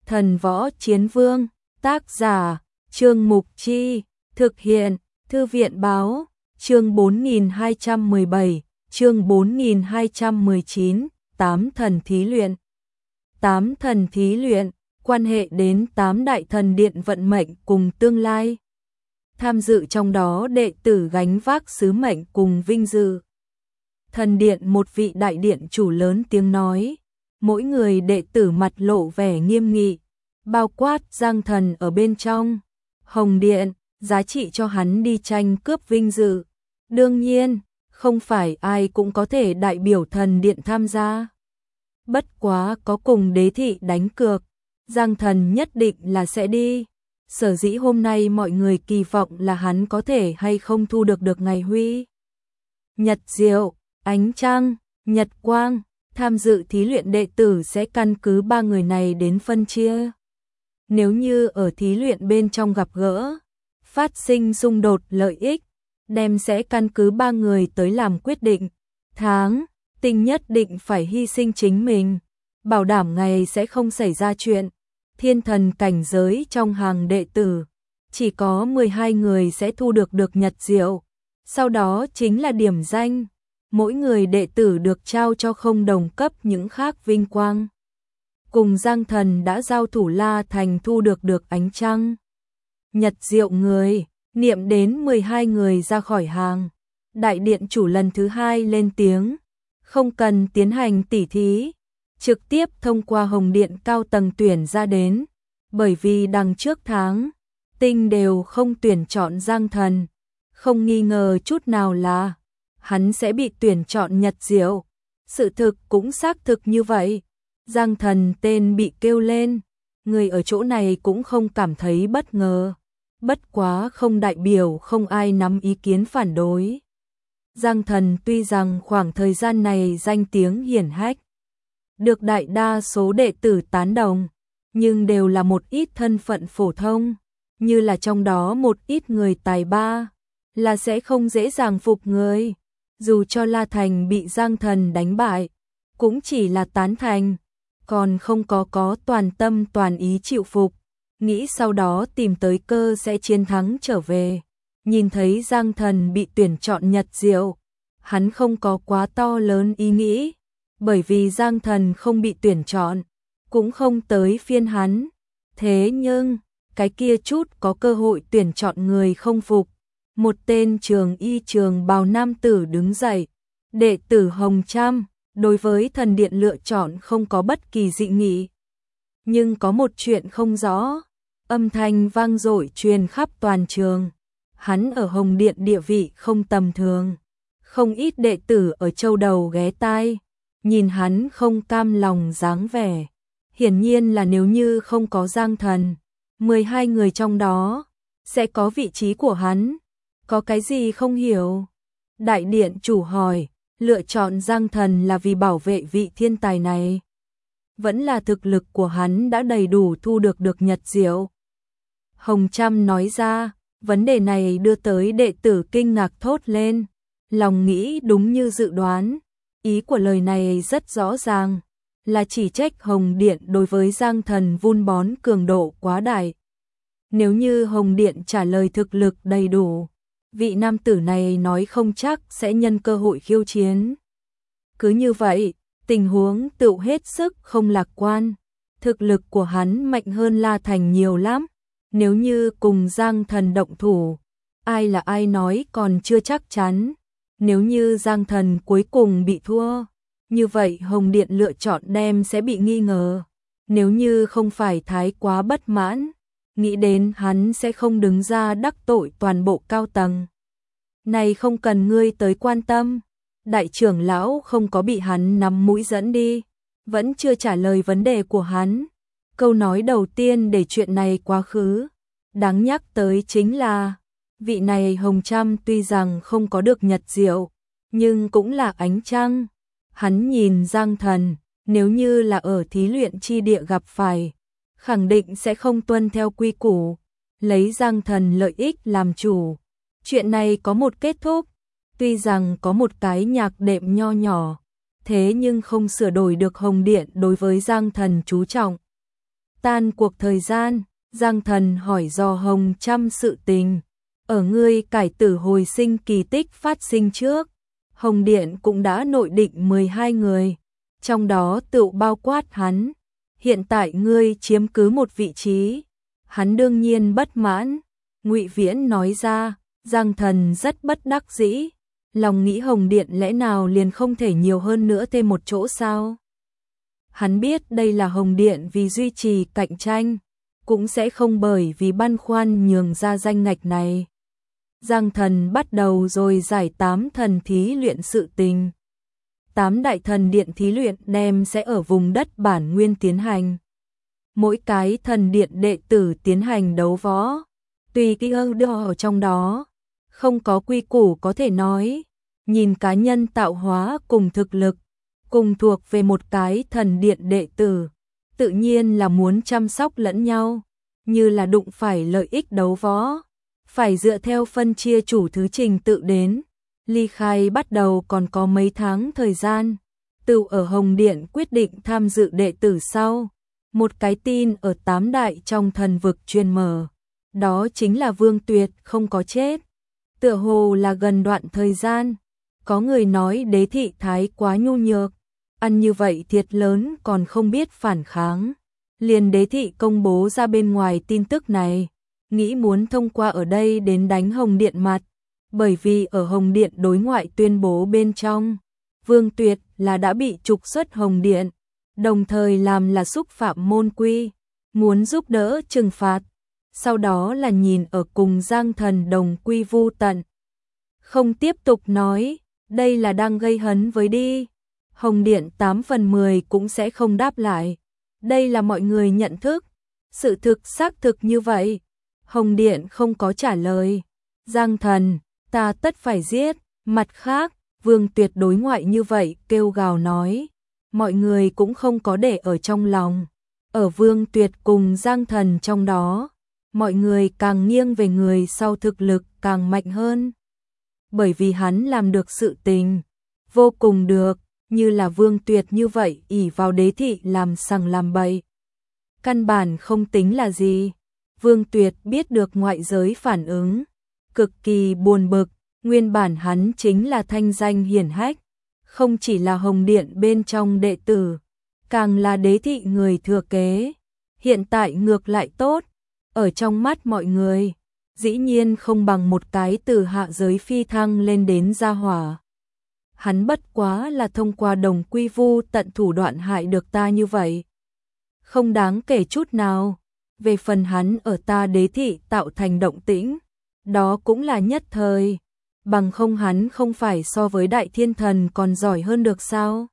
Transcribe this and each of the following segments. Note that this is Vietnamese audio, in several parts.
Thần Võ Chiến Vương, tác giả, Trương Mục Chi, thực hiện, Thư viện Báo, chương 4217, chương 4219, 8 thần thí luyện. 8 thần thí luyện, quan hệ đến 8 đại thần điện vận mệnh cùng tương lai. Tham dự trong đó đệ tử gánh vác sứ mệnh cùng vinh dự. Thần điện một vị đại điện chủ lớn tiếng nói, mỗi người đệ tử mặt lộ vẻ nghiêm nghị, bao quát Giang Thần ở bên trong. Hồng Điện, giá trị cho hắn đi tranh cướp vinh dự. Đương nhiên, không phải ai cũng có thể đại biểu thần điện tham gia. Bất quá có cùng đế thị đánh cược, Giang Thần nhất định là sẽ đi. Sở dĩ hôm nay mọi người kỳ vọng là hắn có thể hay không thu được ngày huy. Nhật diệu, ánh trăng, nhật quang, tham dự thí luyện đệ tử sẽ căn cứ 3 người này đến phân chia. Nếu như ở thí luyện bên trong gặp gỡ, phát sinh xung đột lợi ích, đem sẽ căn cứ 3 người tới làm quyết định. Tháng, Tinh nhất định phải hy sinh chính mình, bảo đảm ngày sẽ không xảy ra chuyện. Thiên thần cảnh giới trong hàng đệ tử, chỉ có 12 người sẽ thu được nhật diệu, sau đó chính là điểm danh. Mỗi người đệ tử được trao cho không đồng cấp những khác vinh quang. Cùng Giang Thần đã giao thủ La Thành thu được ánh trăng. Nhật diệu người, niệm đến 12 người ra khỏi hàng. Đại điện chủ lần thứ 2 lên tiếng, không cần tiến hành tỉ thí, trực tiếp thông qua Hồng Điện cao tầng tuyển ra đến, bởi vì đằng trước tháng, Tinh đều không tuyển chọn Giang Thần, không nghi ngờ chút nào là hắn sẽ bị tuyển chọn nhật diệu. Sự thực cũng xác thực như vậy. Giang Thần tên bị kêu lên, người ở chỗ này cũng không cảm thấy bất ngờ. Bất quá không đại biểu không ai nắm ý kiến phản đối. Giang Thần tuy rằng khoảng thời gian này danh tiếng hiển hách, được đại đa số đệ tử tán đồng, nhưng đều là một ít thân phận phổ thông, như là trong đó một ít người tài ba, là sẽ không dễ dàng phục người. Dù cho La Thành bị Giang Thần đánh bại, cũng chỉ là tán thành, còn không có toàn tâm toàn ý chịu phục, nghĩ sau đó tìm tới cơ sẽ chiến thắng trở về. Nhìn thấy Giang Thần bị tuyển chọn nhật diệu, hắn không có quá to lớn ý nghĩ, bởi vì Giang Thần không bị tuyển chọn, cũng không tới phiên hắn. Thế nhưng, cái kia chút có cơ hội tuyển chọn người không phục. Một tên trường y trường bào nam tử đứng dậy, đệ tử Hồng Trâm, đối với thần điện lựa chọn không có bất kỳ dị nghị. Nhưng có một chuyện không rõ, âm thanh vang dội truyền khắp toàn trường. Hắn ở Hồng Điện địa vị không tầm thường, không ít đệ tử ở châu đầu ghé tai, nhìn hắn không cam lòng dáng vẻ. Hiển nhiên là nếu như không có Giang Thần, 12 người trong đó sẽ có vị trí của hắn. Có cái gì không hiểu? Đại điện chủ hỏi, lựa chọn Giang Thần là vì bảo vệ vị thiên tài này, vẫn là thực lực của hắn đã đầy đủ thu được nhật diệu? Hồng Trâm nói ra, vấn đề này đưa tới đệ tử kinh ngạc thốt lên, lòng nghĩ đúng như dự đoán. Ý của lời này rất rõ ràng, là chỉ trách Hồng Điện đối với Giang Thần vun bón cường độ quá đại. Nếu như Hồng Điện trả lời thực lực đầy đủ, vị nam tử này nói không chắc sẽ nhân cơ hội khiêu chiến. Cứ như vậy, tình huống tựu hết sức không lạc quan. Thực lực của hắn mạnh hơn La Thành nhiều lắm. Nếu như cùng Giang Thần động thủ, ai là ai nói còn chưa chắc chắn. Nếu như Giang Thần cuối cùng bị thua, như vậy Hồng Điện lựa chọn đem sẽ bị nghi ngờ. Nếu như không phải thái quá bất mãn, nghĩ đến hắn sẽ không đứng ra đắc tội toàn bộ cao tầng. Này không cần ngươi tới quan tâm. Đại trưởng lão không có bị hắn nắm mũi dẫn đi, vẫn chưa trả lời vấn đề của hắn. Câu nói đầu tiên để chuyện này quá khứ. Đáng nhắc tới chính là, vị này Hồng Trâm tuy rằng không có được nhật diệu, nhưng cũng là ánh trăng. Hắn nhìn Giang Thần, nếu như là ở thí luyện chi địa gặp phải, khẳng định sẽ không tuân theo quy củ, lấy Giang Thần lợi ích làm chủ. Chuyện này có một kết thúc, tuy rằng có một cái nhạc đệm nho nhỏ, thế nhưng không sửa đổi được Hồng Điện đối với Giang Thần chú trọng. Tan cuộc thời gian, Giang Thần hỏi dò Hồng Trăm sự tình. Ở ngươi cải tử hồi sinh kỳ tích phát sinh trước, Hồng Điện cũng đã nội định 12 người, trong đó tự bao quát hắn. Hiện tại ngươi chiếm cứ một vị trí, hắn đương nhiên bất mãn. Ngụy Viễn nói ra. Giang Thần rất bất đắc dĩ, lòng nghĩ Hồng Điện lẽ nào liền không thể nhiều hơn nữa thêm một chỗ sao? Hắn biết đây là Hồng Điện vì duy trì cạnh tranh, cũng sẽ không bởi vì băn khoăn nhường ra danh ngạch này. Giang Thần bắt đầu rồi giải 8 thần thí luyện sự tình. 8 đại thần điện thí luyện đem sẽ ở vùng đất bản nguyên tiến hành. Mỗi cái thần điện đệ tử tiến hành đấu võ, tùy cái ở trong đó. Không có quy củ có thể nói, nhìn cá nhân tạo hóa cùng thực lực, cùng thuộc về một cái thần điện đệ tử, tự nhiên là muốn chăm sóc lẫn nhau, như là đụng phải lợi ích đấu võ, phải dựa theo phân chia chủ thứ trình tự đến. Ly khai bắt đầu còn có mấy tháng thời gian, tự ở Hồng Điện quyết định tham dự đệ tử sau, một cái tin ở 8 đại trong thần vực truyền mở, đó chính là Vương Tuyệt không có chết. Tựa hồ là gần đoạn thời gian, có người nói Đế thị thái quá nhu nhược, ăn như vậy thiệt lớn còn không biết phản kháng. Liền Đế thị công bố ra bên ngoài tin tức này, nghĩ muốn thông qua ở đây đến đánh Hồng Điện mặt, bởi vì ở Hồng Điện đối ngoại tuyên bố bên trong, Vương Tuyệt là đã bị trục xuất Hồng Điện, đồng thời làm là xúc phạm môn quy, muốn giúp đỡ trừng phạt. Sau đó là nhìn ở cùng Giang Thần đồng quy vu tận. Không tiếp tục nói, đây là đang gây hấn với đi. Hồng Điện 8 phần 10 cũng sẽ không đáp lại. Đây là mọi người nhận thức. Sự thực xác thực như vậy. Hồng Điện không có trả lời. Giang Thần, ta tất phải giết. Mặt khác, Vương Tuyệt đối ngoại như vậy kêu gào nói. Mọi người cũng không có để ở trong lòng. Ở Vương Tuyệt cùng Giang Thần trong đó, mọi người càng nghiêng về người sau thực lực càng mạnh hơn. Bởi vì hắn làm được sự tình vô cùng được, như là Vương Tuyệt như vậy ỷ vào Đế thị làm sằng làm bậy. Căn bản không tính là gì. Vương Tuyệt biết được ngoại giới phản ứng, cực kỳ buồn bực, nguyên bản hắn chính là thanh danh hiển hách, không chỉ là Hồng Điện bên trong đệ tử, càng là Đế thị người thừa kế. Hiện tại ngược lại tốt, ở trong mắt mọi người, dĩ nhiên không bằng một cái từ hạ giới phi thăng lên đến gia hỏa. Hắn bất quá là thông qua đồng quy vu tận thủ đoạn hại được ta như vậy. Không đáng kể chút nào, về phần hắn ở ta Đế thị tạo thành động tĩnh, đó cũng là nhất thời, bằng không hắn không phải so với Đại Thiên Thần còn giỏi hơn được sao?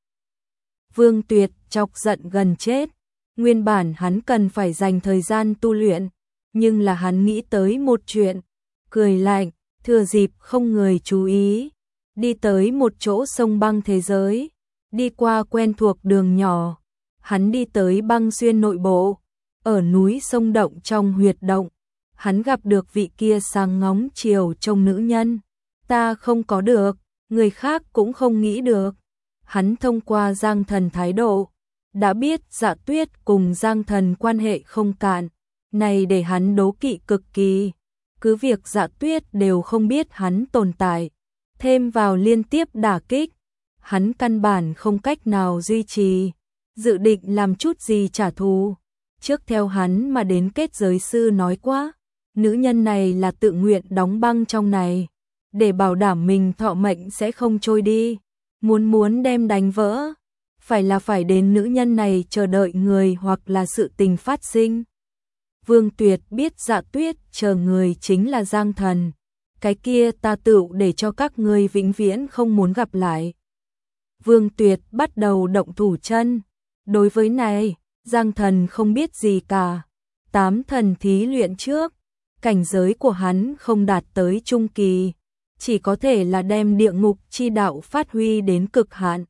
Vương Tuyệt chọc giận gần chết, nguyên bản hắn cần phải dành thời gian tu luyện, nhưng là hắn nghĩ tới một chuyện, cười lạnh, thừa dịp không người chú ý, đi tới một chỗ sông băng thế giới, đi qua quen thuộc đường nhỏ, hắn đi tới băng xuyên nội bộ, ở núi sông động trong huyệt động, hắn gặp được vị kia sáng ngóng chiều trông nữ nhân, ta không có được, người khác cũng không nghĩ được. Hắn thông qua Giang Thần thái độ, đã biết Dạ Tuyết cùng Giang Thần quan hệ không cạn, này để hắn đố kỵ cực kỳ, cứ việc Dạ Tuyết đều không biết hắn tồn tại, thêm vào liên tiếp đả kích, hắn căn bản không cách nào duy trì, dự định làm chút gì trả thù. Trước theo hắn mà đến kết giới sư nói quá, nữ nhân này là tự nguyện đóng băng trong này, để bảo đảm mình thọ mệnh sẽ không trôi đi, muốn đem đánh vỡ, phải đến nữ nhân này chờ đợi người hoặc là sự tình phát sinh. Vương Tuyệt biết Dạ Tuyết chờ người chính là Giang Thần, cái kia ta tự để cho các ngươi vĩnh viễn không muốn gặp lại. Vương Tuyệt bắt đầu động thủ chân, đối với này, Giang Thần không biết gì cả, 8 thần thí luyện trước, cảnh giới của hắn không đạt tới trung kỳ, chỉ có thể là đem địa ngục chi đạo phát huy đến cực hạn.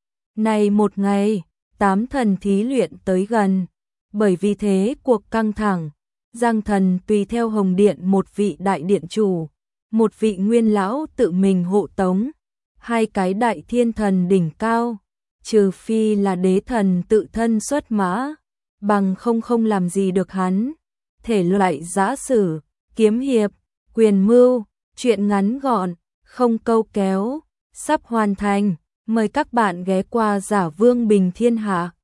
Này một ngày, 8 thần thí luyện tới gần, bởi vì thế cuộc căng thẳng, Giang Thần tùy theo Hồng Điện một vị đại điện chủ, một vị nguyên lão tự mình hộ tống, 2 cái đại thiên thần đỉnh cao, trừ phi là đế thần tự thân xuất mã, bằng không làm gì được hắn. Thể loại giã sử, kiếm hiệp, quyền mưu, truyện ngắn gọn, không câu kéo, sắp hoàn thành. Mời các bạn ghé qua Giả Vương Bình Thiên Hạ.